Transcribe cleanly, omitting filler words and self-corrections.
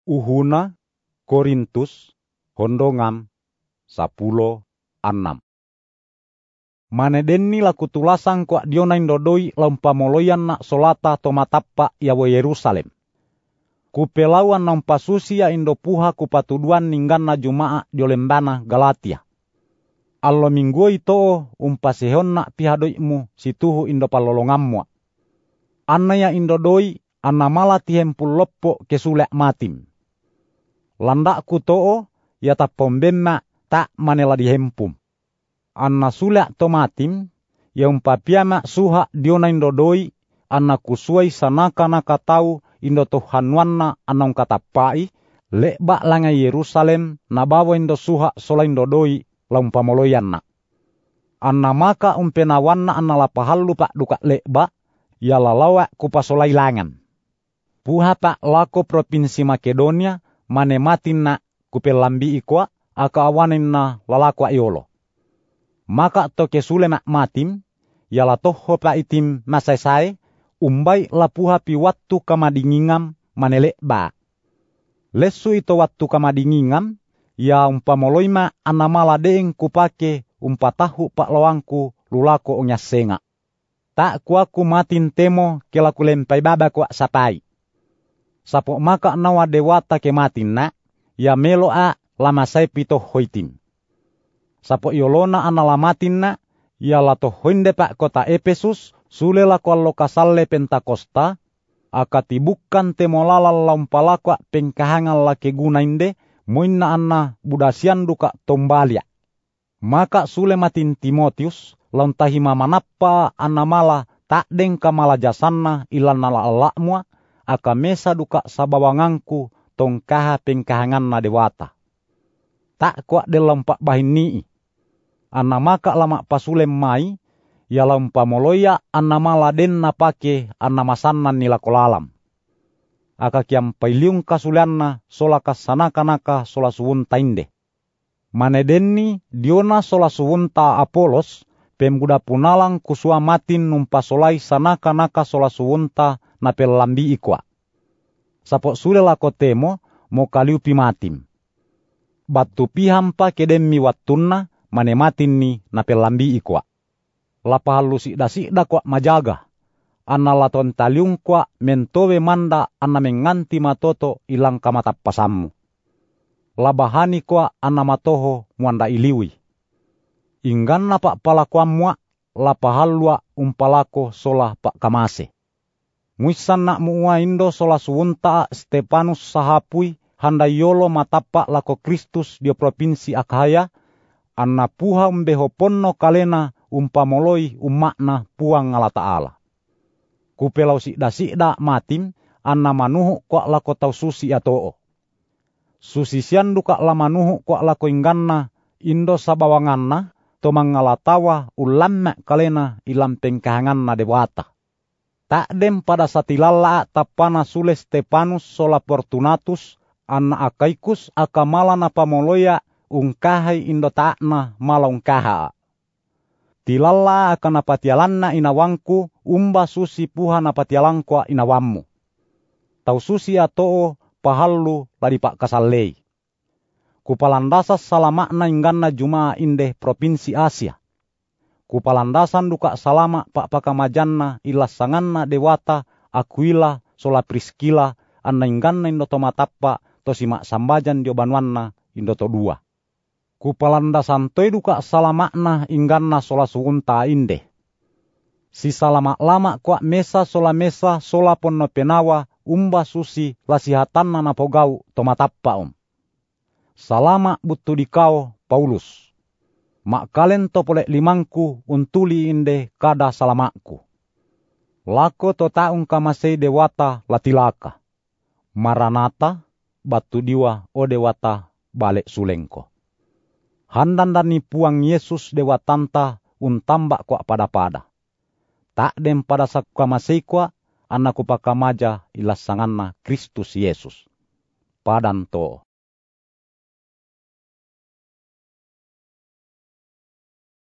Uhuna Korintus hondongam 10:6. Manedenni laku tulasang kwa dionain dodoi lampamoloyan na solata tomatappa yawo Yerusalem. Kupelawan nampasusi ya indopuha kupatuduan ningganna jumaa diolembana Galatia. Allo minggu ito umpasehonna pihadoimu situhu indopalolongammua. Anna ya indodoi anna mala tihempul loppo kesulek matim. Landakku to'o ya tapombemma tak manela dihempum. Anna sulek tomatim ya umpapiama suha diona indodoi anna kusuai sanaka-naka tau indo Tuhanwanna anong katapai lekba langa Yerusalem na bawa indo suha sola indodoi laumpamoloyanna. Anna maka umpenawanna anna lapahallu pak duka lekba ya lalawa kupasolai langan. Puha pak lako provinsi Makedonia manematin na kupelambi ikwa aka awanin na lalakwa iolo. Maka toke sule mak matim yala toho pa itim masai umbai lapuha pi wattu kamadingingam manelek ba. Lesu ito wattu kamadingingam ya umpamoloima anamala deeng kupake umpatahu pak lawangku lulako onyasenga. Tak kuaku matin temo kelaku lempai baba kwa sapai. Sapo maka nawa dewata ke matin na ya meloa lama sai pito hoitim. Sapo yolona analamatin na ya lato hoinde pak kota Efesus sulela kuallo kasalle Pentakosta akatibukkan temolala laumpalakwa pengkahangal lake gunainde moinna anna budasian duka tombalia. Maka sule matin Timotius launtahima manappa anna mala tak deng kamala jasanna ilan nala alakmua aka mesa duka sabawangangku tongkaha pengkahangan na dewata. Tak kuat dalam pak bahini anna maka lama pasulem mai ya lampamoloya anna mala den napake anna masannan nila kolalam. Aka kiam pailiung kasulianna sola kasanaka-naka sola suwunta inde. Manedenni diona sola suwunta Apolos pembuda punalang kusua matin numpasolai sanaka-naka sola suwunta na pelambi ikwa. Sapok sule lako temo mo kaliupi matim. Batu pihampa kedemi wattunna manematin ni na pelambi ikwa. Lapahallu sikda-sikda kwa majaga. Anna laton taliung kwa mentowe manda anna menganti matoto ilang kamatappasammu. Labahani kwa anna matoho muanda iliwi. Ingganna pak palakuamwa lapahallua umpalako sola pak kamase. Muisan nak muua indo sola suwunta Stepanus sahapui handai yolo matapa lako Kristus dio provinsi Akhaya anna puha umbehoponno kalena umpamoloi umakna puang ala Ta'ala. Kupelau sikda-sikda matim anna manuhu kwa lako tau susi atoo. Susi sian duka la manuhu kwa lako ingganna indo sabawanganna to mangalatawa ulamma kalena ilam pengkahanganna dewata. Tak dem pada satilala tapana sule Stepanus sola Fortunatus anna Akaikus akamala na pamoloya ungkahai indo taakna mala ungkaha. Tilalla akan napatialanna inawangku umba susi puha napatialangkwa inawammu. Tau susi atoo pahallu ladi pak kasallei. Kupalandasas salamakna ingganna jumaa inde provinsi Asia. Kupalandasan duka salama pak pakamajanna ilasanganna dewata Aquila sola Priskila anna ingganna indo tomatappa to simak sambajan diobanwanna indo to dua. Kupalandasan toy duka salamakna ingganna sola suwunta inde. Si salamak lama kwa mesa sola ponno penawa umba susi lasihatanna napogau tomatappa Salama butu dikau Paulus. Mak kalen to polek limangku untuli inde kada salamakku. Lako to taung kamasei dewata latilaka. Maranata batu diwa o dewata balik sulengko. Handandani puang Yesus dewatanta untambak kwa pada-pada. Tak dem pada saku kamasei kwa anakku pakamaja ilasanganna Kristus Yesus. Padanto.